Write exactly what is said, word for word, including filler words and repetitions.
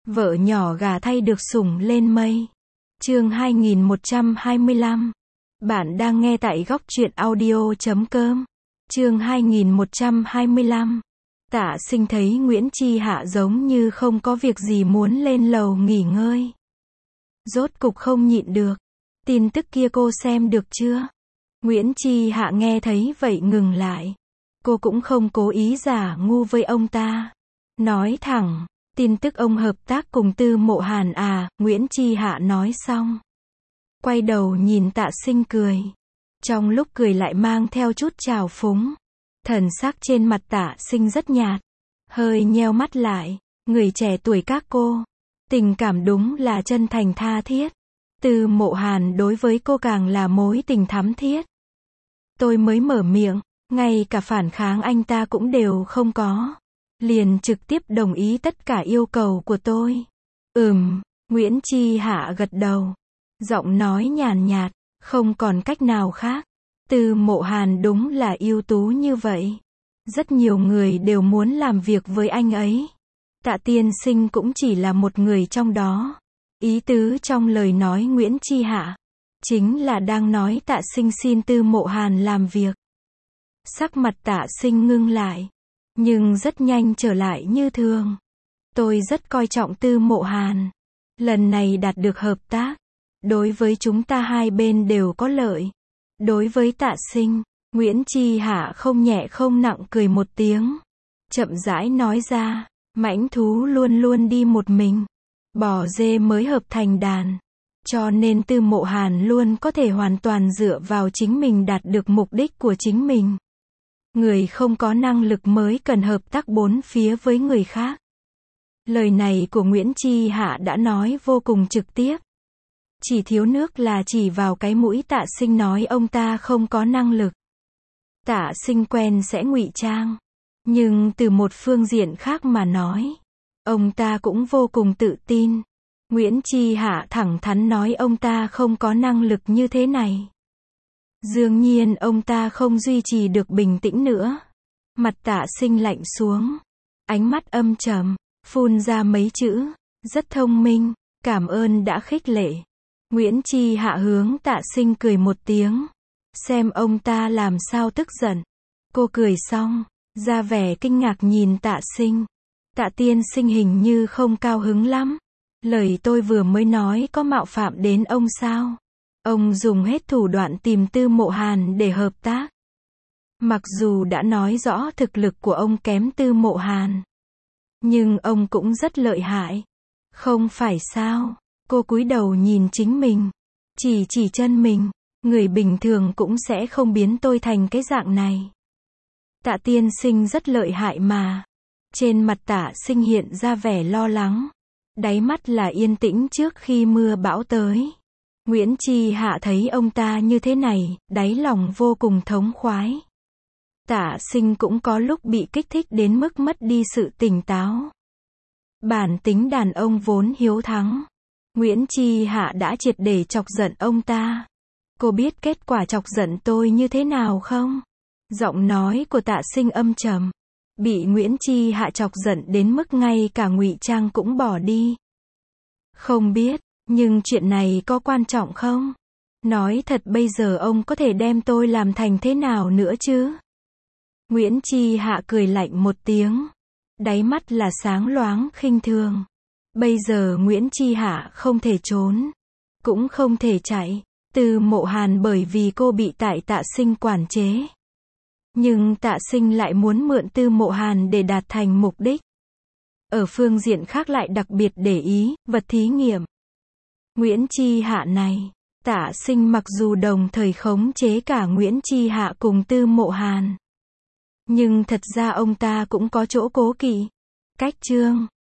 Vợ nhỏ gà thay được sủng lên mây. Chương hai nghìn một trăm hai mươi lăm. Bạn đang nghe tại góc truyện audio chấm com. Chương hai nghìn một trăm hai mươi lăm. Tạ Sinh thấy Nguyễn Chi Hạ giống như không có việc gì muốn lên lầu nghỉ ngơi. Rốt cục không nhịn được. Tin tức kia cô xem được chưa? Nguyễn Chi Hạ nghe thấy vậy ngừng lại. Cô cũng không cố ý giả ngu với ông ta. Nói thẳng, tin tức ông hợp tác cùng Tư Mộ Hàn à, Nguyễn Chi Hạ nói xong. Quay đầu nhìn Tạ Sinh cười. Trong lúc cười lại mang theo chút trào phúng. Thần sắc trên mặt Tạ Sinh rất nhạt. Hơi nheo mắt lại, người trẻ tuổi các cô. Tình cảm đúng là chân thành tha thiết. Tư Mộ Hàn đối với cô càng là mối tình thắm thiết. Tôi mới mở miệng, ngay cả phản kháng anh ta cũng đều không có. Liền trực tiếp đồng ý tất cả yêu cầu của tôi. Ừm, Nguyễn Chi Hạ gật đầu. Giọng nói nhàn nhạt, không còn cách nào khác. Tư Mộ Hàn đúng là ưu tú như vậy. Rất nhiều người đều muốn làm việc với anh ấy. Tạ tiên sinh cũng chỉ là một người trong đó. Ý tứ trong lời nói Nguyễn Chi Hạ chính là đang nói Tạ Sinh xin Tư Mộ Hàn làm việc. Sắc mặt Tạ Sinh ngưng lại, nhưng rất nhanh trở lại như thường. Tôi rất coi trọng Tư Mộ Hàn. Lần này đạt được hợp tác, đối với chúng ta hai bên đều có lợi. Đối với Tạ Sinh, Nguyễn Chi Hạ không nhẹ không nặng cười một tiếng. Chậm rãi nói ra, mãnh thú luôn luôn đi một mình. Bò dê mới hợp thành đàn. Cho nên Tư Mộ Hàn luôn có thể hoàn toàn dựa vào chính mình đạt được mục đích của chính mình. Người không có năng lực mới cần hợp tác bốn phía với người khác. Lời này của Nguyễn Chi Hạ đã nói vô cùng trực tiếp. Chỉ thiếu nước là chỉ vào cái mũi Tạ Sinh nói ông ta không có năng lực. Tạ Sinh quen sẽ ngụy trang. Nhưng từ một phương diện khác mà nói, ông ta cũng vô cùng tự tin. Nguyễn Chi Hạ thẳng thắn nói ông ta không có năng lực như thế này. Dường nhiên ông ta không duy trì được bình tĩnh nữa. Mặt Tạ Sinh lạnh xuống. Ánh mắt âm trầm, phun ra mấy chữ. Rất thông minh, cảm ơn đã khích lệ. Nguyễn Chi Hạ hướng Tạ Sinh cười một tiếng. Xem ông ta làm sao tức giận. Cô cười xong, ra vẻ kinh ngạc nhìn Tạ Sinh. Tạ tiên sinh hình như không cao hứng lắm. Lời tôi vừa mới nói có mạo phạm đến ông sao? Ông dùng hết thủ đoạn tìm Tư Mộ Hàn để hợp tác. Mặc dù đã nói rõ thực lực của ông kém Tư Mộ Hàn, nhưng ông cũng rất lợi hại. Không phải sao? Cô cúi đầu nhìn chính mình, chỉ chỉ chân mình. Người bình thường cũng sẽ không biến tôi thành cái dạng này. Tạ tiên sinh rất lợi hại mà. Trên mặt Tạ Sinh hiện ra vẻ lo lắng. Đáy mắt là yên tĩnh trước khi mưa bão tới. Nguyễn Chi Hạ thấy ông ta như thế này, đáy lòng vô cùng thống khoái. Tạ Sinh cũng có lúc bị kích thích đến mức mất đi sự tỉnh táo. Bản tính đàn ông vốn hiếu thắng. Nguyễn Chi Hạ đã triệt để chọc giận ông ta. Cô biết kết quả chọc giận tôi như thế nào không? Giọng nói của Tạ Sinh âm trầm. Bị Nguyễn Chi Hạ chọc giận đến mức ngay cả ngụy trang cũng bỏ đi. Không biết, nhưng chuyện này có quan trọng không? Nói thật bây giờ ông có thể đem tôi làm thành thế nào nữa chứ? Nguyễn Chi Hạ cười lạnh một tiếng. Đáy mắt là sáng loáng khinh thường. Bây giờ Nguyễn Chi Hạ không thể trốn, cũng không thể chạy. Tư Mộ Hàn bởi vì cô bị tại Tạ Sinh quản chế. Nhưng Tạ Sinh lại muốn mượn Tư Mộ Hàn để đạt thành mục đích. Ở phương diện khác lại đặc biệt để ý, vật thí nghiệm. Nguyễn Chi Hạ này, Tạ Sinh mặc dù đồng thời khống chế cả Nguyễn Chi Hạ cùng Tư Mộ Hàn. Nhưng thật ra ông ta cũng có chỗ cố kỵ. Cách chương